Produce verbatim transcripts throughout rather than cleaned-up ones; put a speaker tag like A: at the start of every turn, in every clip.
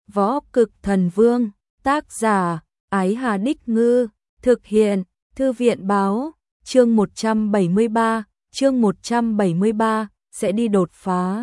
A: Võ Cực Thần Vương, tác giả, Ái Hà Đích Ngư, thực hiện, Thư viện Báo, chương một trăm bảy mươi ba, chương một trăm bảy mươi ba, sẽ đi đột phá.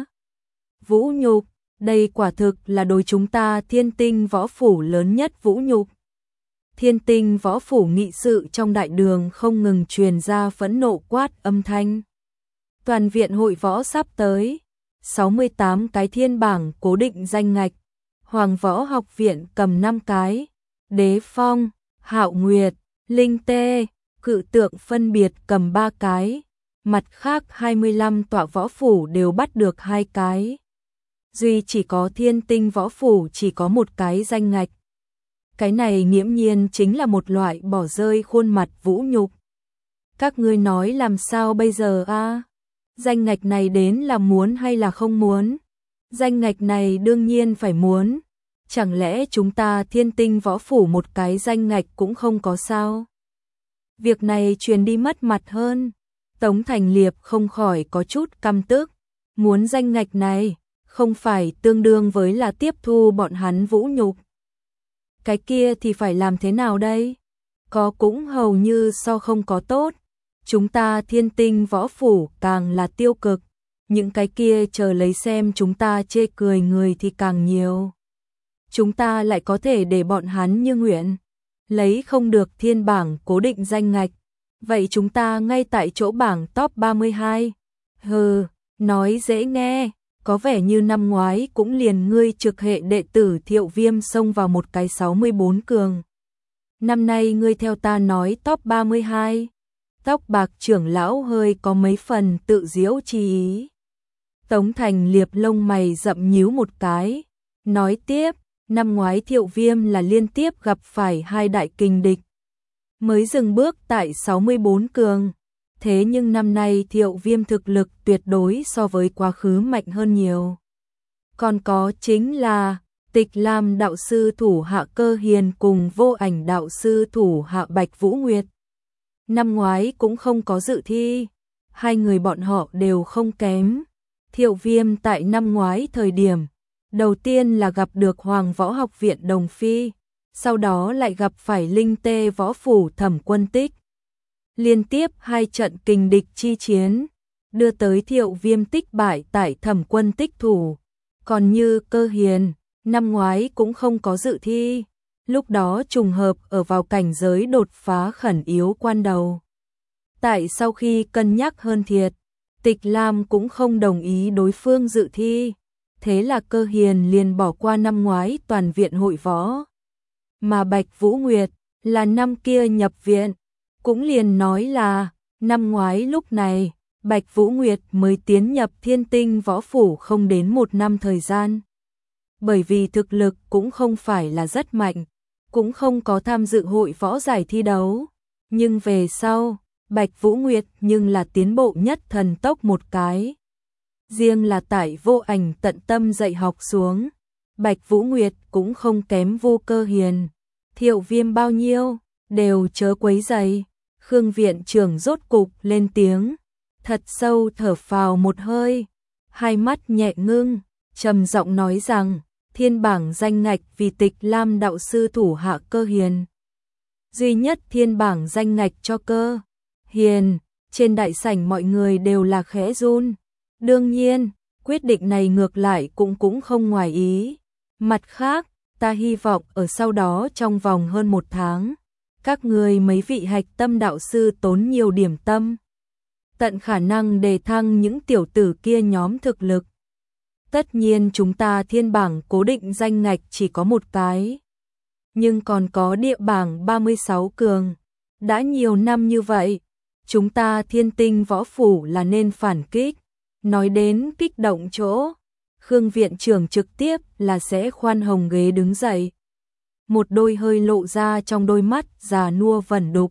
A: Vũ nhục, đây quả thực là đối chúng ta Thiên Tinh Võ Phủ lớn nhất vũ nhục. Thiên Tinh Võ Phủ nghị sự trong đại đường không ngừng truyền ra phẫn nộ quát âm thanh. Toàn viện hội võ sắp tới, sáu mươi tám cái thiên bảng cố định danh ngạch, Hoàng Võ Học Viện cầm năm cái, Đế Phong, Hạo Nguyệt, Linh Tê, Cự Tượng phân biệt cầm ba cái, mặt khác hai mươi lăm tọa võ phủ đều bắt được hai cái. Duy chỉ có Thiên Tinh Võ Phủ chỉ có một cái danh ngạch. Cái này nghiễm nhiên chính là một loại bỏ rơi khuôn mặt vũ nhục. Các ngươi nói làm sao bây giờ a? À? Danh ngạch này đến là muốn hay là không muốn? Danh ngạch này đương nhiên phải muốn. Chẳng lẽ chúng ta Thiên Tinh Võ Phủ một cái danh ngạch cũng không có sao? Việc này truyền đi mất mặt hơn. Tống Thành Liệp không khỏi có chút căm tức. Muốn danh ngạch này, không phải tương đương với là tiếp thu bọn hắn vũ nhục. Cái kia thì phải làm thế nào đây? Có cũng hầu như so không có tốt. Chúng ta Thiên Tinh Võ Phủ càng là tiêu cực. Những cái kia chờ lấy xem chúng ta chê cười người thì càng nhiều. Chúng ta lại có thể để bọn hắn như nguyện. Lấy không được thiên bảng cố định danh ngạch. Vậy chúng ta ngay tại chỗ bảng top ba mươi hai. Hừ, nói dễ nghe. Có vẻ như năm ngoái cũng liền ngươi trực hệ đệ tử Thiệu Viêm xông vào một cái sáu mươi bốn cường. Năm nay ngươi theo ta nói top ba mươi hai. Tóc bạc trưởng lão hơi có mấy phần tự diễu chi ý. Tống Thành Liệp lông mày rậm nhíu một cái. Nói tiếp, năm ngoái Thiệu Viêm là liên tiếp gặp phải hai đại kình địch. Mới dừng bước tại sáu mươi bốn cường. Thế nhưng năm nay Thiệu Viêm thực lực tuyệt đối so với quá khứ mạnh hơn nhiều. Còn có chính là Tịch Lam đạo sư thủ hạ Cơ Hiền cùng Vô Ảnh đạo sư thủ hạ Bạch Vũ Nguyệt. Năm ngoái cũng không có dự thi. Hai người bọn họ đều không kém. Thiệu Viêm tại năm ngoái thời điểm, đầu tiên là gặp được Hoàng Võ Học Viện Đồng Phi, sau đó lại gặp phải Linh Tê Võ Phủ Thẩm Quân Tích. Liên tiếp hai trận kình địch chi chiến, đưa tới Thiệu Viêm tích bại tại Thẩm Quân Tích thủ. Còn như Cơ Hiền, năm ngoái cũng không có dự thi, lúc đó trùng hợp ở vào cảnh giới đột phá khẩn yếu quan đầu. Tại sau khi cân nhắc hơn thiệt, Tịch Lam cũng không đồng ý đối phương dự thi, thế là Cơ Hiền liền bỏ qua năm ngoái toàn viện hội võ. Mà Bạch Vũ Nguyệt là năm kia nhập viện, cũng liền nói là năm ngoái lúc này Bạch Vũ Nguyệt mới tiến nhập Thiên Tinh Võ Phủ không đến một năm thời gian. Bởi vì thực lực cũng không phải là rất mạnh, cũng không có tham dự hội võ giải thi đấu. Nhưng về sau, Bạch Vũ Nguyệt nhưng là tiến bộ nhất thần tốc một cái. Riêng là tại Vô Ảnh tận tâm dạy học xuống, Bạch Vũ Nguyệt cũng không kém Vô Cơ Hiền. Thiệu Viêm bao nhiêu, đều chớ quấy rầy. Khương viện trưởng rốt cục lên tiếng, thật sâu thở phào một hơi, hai mắt nhẹ ngưng, trầm giọng nói rằng, thiên bảng danh ngạch vì Tịch Lam đạo sư thủ hạ Cơ Hiền. Duy nhất thiên bảng danh ngạch cho Cơ Hiền, trên đại sảnh mọi người đều là khẽ run. Đương nhiên, quyết định này ngược lại cũng cũng không ngoài ý. Mặt khác, ta hy vọng ở sau đó trong vòng hơn một tháng, các người mấy vị hạch tâm đạo sư tốn nhiều điểm tâm, tận khả năng đề thăng những tiểu tử kia nhóm thực lực. Tất nhiên chúng ta thiên bảng cố định danh ngạch chỉ có một cái, nhưng còn có địa bảng ba mươi sáu cường. Đã nhiều năm như vậy, chúng ta Thiên Tinh Võ Phủ là nên phản kích. Nói đến kích động chỗ, Khương viện trưởng trực tiếp là sẽ khoan hồng ghế đứng dậy. Một đôi hơi lộ ra trong đôi mắt già nua vẩn đục.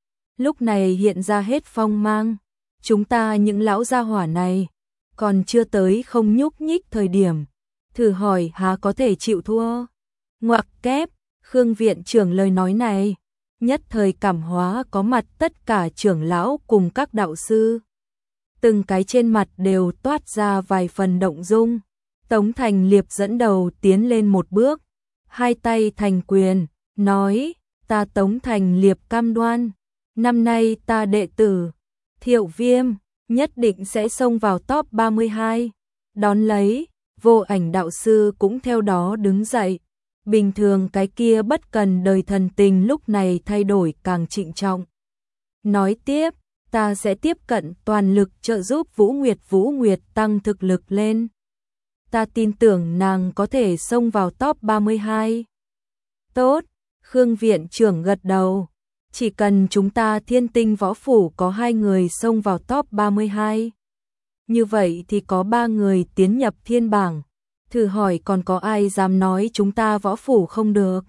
A: Lúc này hiện ra hết phong mang. Chúng ta những lão gia hỏa này, còn chưa tới không nhúc nhích thời điểm. Thử hỏi há có thể chịu thua? Ngoặc kép, Khương viện trưởng lời nói này, nhất thời cảm hóa có mặt tất cả trưởng lão cùng các đạo sư. Từng cái trên mặt đều toát ra vài phần động dung. Tống Thành Liệp dẫn đầu tiến lên một bước, hai tay thành quyền, nói, ta Tống Thành Liệp cam đoan, năm nay ta đệ tử, Thiệu Viêm, nhất định sẽ xông vào top ba mươi hai. Đón lấy, Vô Ảnh đạo sư cũng theo đó đứng dậy. Bình thường cái kia bất cần đời thần tình lúc này thay đổi càng trịnh trọng. Nói tiếp, ta sẽ tiếp cận toàn lực trợ giúp Vũ Nguyệt Vũ Nguyệt tăng thực lực lên. Ta tin tưởng nàng có thể xông vào top ba mươi hai. Tốt, Khương viện trưởng gật đầu. Chỉ cần chúng ta Thiên Tinh võ phủ có hai người xông vào top ba mươi hai. Như vậy thì có ba người tiến nhập thiên bảng. Thử hỏi còn có ai dám nói chúng ta võ phủ không được.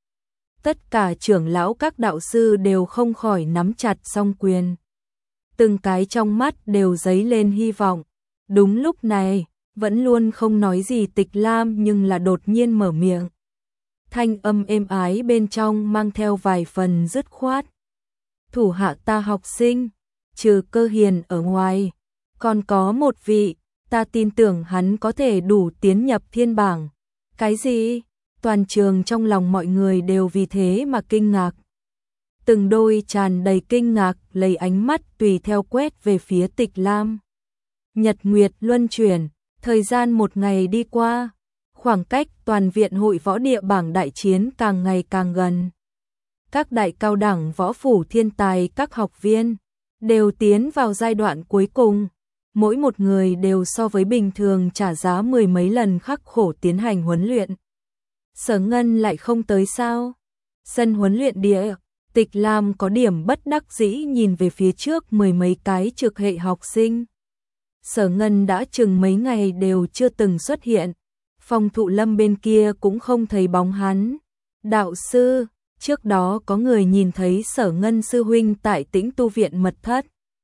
A: Tất cả trưởng lão các đạo sư đều không khỏi nắm chặt song quyền. Từng cái trong mắt đều dấy lên hy vọng. Đúng lúc này, vẫn luôn không nói gì Tịch Lam nhưng là đột nhiên mở miệng. Thanh âm êm ái bên trong mang theo vài phần dứt khoát. Thủ hạ ta học sinh, trừ Cơ Hiền ở ngoài, còn có một vị, ta tin tưởng hắn có thể đủ tiến nhập thiên bảng. Cái gì? Toàn trường trong lòng mọi người đều vì thế mà kinh ngạc. Từng đôi tràn đầy kinh ngạc lấy ánh mắt tùy theo quét về phía Tịch Lam. Nhật nguyệt luân chuyển, thời gian một ngày đi qua, khoảng cách toàn viện hội võ địa bảng đại chiến càng ngày càng gần. Các đại cao đẳng võ phủ thiên tài các học viên đều tiến vào giai đoạn cuối cùng. Mỗi một người đều so với bình thường trả giá mười mấy lần khắc khổ tiến hành huấn luyện. Sở Ngân lại không tới sao? Sân huấn luyện địa, Tịch Lam có điểm bất đắc dĩ nhìn về phía trước mười mấy cái trực hệ học sinh. Sở Ngân đã chừng mấy ngày đều chưa từng xuất hiện. Phòng thụ lâm bên kia cũng không thấy bóng hắn. Đạo sư, trước đó có người nhìn thấy Sở Ngân sư huynh tại Tĩnh tu viện mật thất.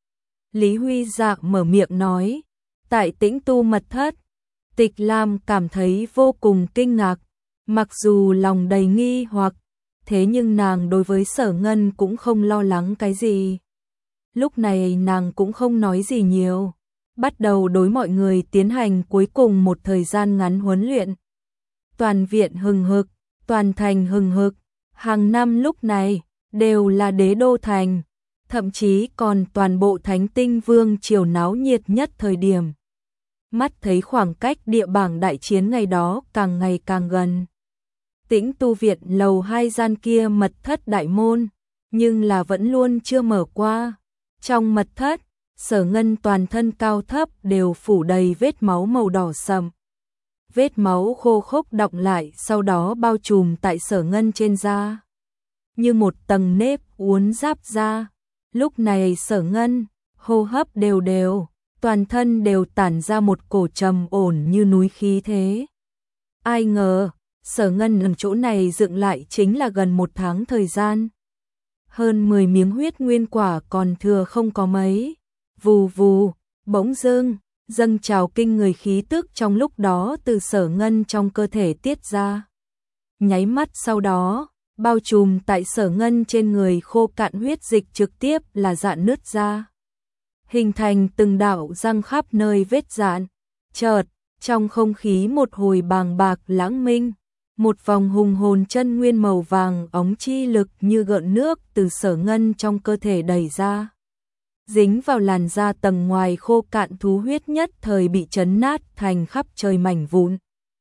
A: Lý Huy Dạ mở miệng nói, tại Tĩnh tu mật thất. Tịch Lam cảm thấy vô cùng kinh ngạc, mặc dù lòng đầy nghi hoặc, thế nhưng nàng đối với Sở Ngân cũng không lo lắng cái gì. Lúc này nàng cũng không nói gì nhiều, bắt đầu đối mọi người tiến hành cuối cùng một thời gian ngắn huấn luyện. Toàn viện hừng hực, toàn thành hừng hực, hàng năm lúc này đều là đế đô thành, thậm chí còn toàn bộ Thánh Tinh Vương triều náo nhiệt nhất thời điểm. Mắt thấy khoảng cách địa bảng đại chiến ngày đó càng ngày càng gần. Tĩnh tu viện lầu hai gian kia mật thất đại môn, nhưng là vẫn luôn chưa mở qua. Trong mật thất, Sở Ngân toàn thân cao thấp đều phủ đầy vết máu màu đỏ sậm. Vết máu khô khốc đọng lại sau đó bao trùm tại Sở Ngân trên da, như một tầng nếp uốn giáp da. Lúc này Sở Ngân, hô hấp đều đều, toàn thân đều tản ra một cổ trầm ổn như núi khí thế. Ai ngờ, Sở Ngân ở chỗ này dựng lại chính là gần một tháng thời gian. Hơn mười miếng huyết nguyên quả còn thừa không có mấy. Vù vù, bỗng dưng, dâng trào kinh người khí tức trong lúc đó từ Sở Ngân trong cơ thể tiết ra. Nháy mắt sau đó, bao trùm tại Sở Ngân trên người khô cạn huyết dịch trực tiếp là dạn nứt ra. Hình thành từng đạo răng khắp nơi vết dạn. Chợt, trong không khí một hồi bàng bạc lãng minh, một vòng hùng hồn chân nguyên màu vàng óng chi lực như gợn nước từ Sở Ngân trong cơ thể đẩy ra. Dính vào làn da tầng ngoài khô cạn thú huyết nhất thời bị chấn nát thành khắp trời mảnh vụn.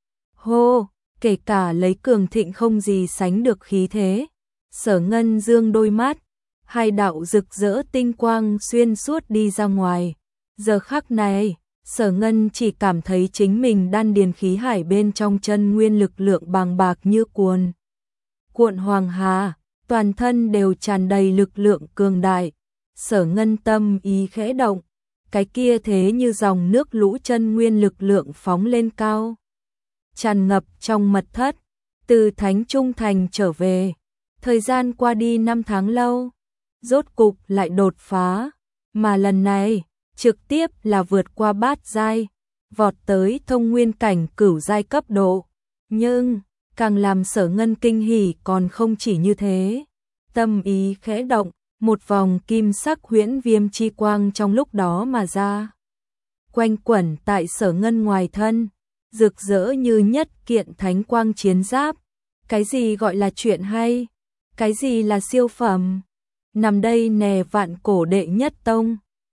A: Hô, kể cả lấy cường thịnh không gì sánh được khí thế. Sở Ngân dương đôi mắt, hai đạo rực rỡ tinh quang xuyên suốt đi ra ngoài. Giờ khắc này, Sở Ngân chỉ cảm thấy chính mình đan điền khí hải bên trong chân nguyên lực lượng bàng bạc như cuồn cuộn hoàng hà, toàn thân đều tràn đầy lực lượng cường đại. Sở Ngân tâm ý khẽ động, cái kia thế như dòng nước lũ chân nguyên lực lượng phóng lên cao, tràn ngập trong mật thất. Từ Thánh Trung Thành trở về, thời gian qua đi năm tháng lâu, rốt cục lại đột phá, mà lần này trực tiếp là vượt qua bát giai, vọt tới thông nguyên cảnh cửu giai cấp độ. Nhưng càng làm Sở Ngân kinh hỉ còn không chỉ như thế, tâm ý khẽ động, một vòng kim sắc huyễn viêm chi quang trong lúc đó mà ra, quanh quẩn tại Sở Ngân ngoài thân, rực rỡ như nhất kiện thánh quang chiến giáp, Cái gì gọi là chuyện hay? Cái gì là siêu phẩm? Nằm đây nè vạn cổ đệ nhất tông.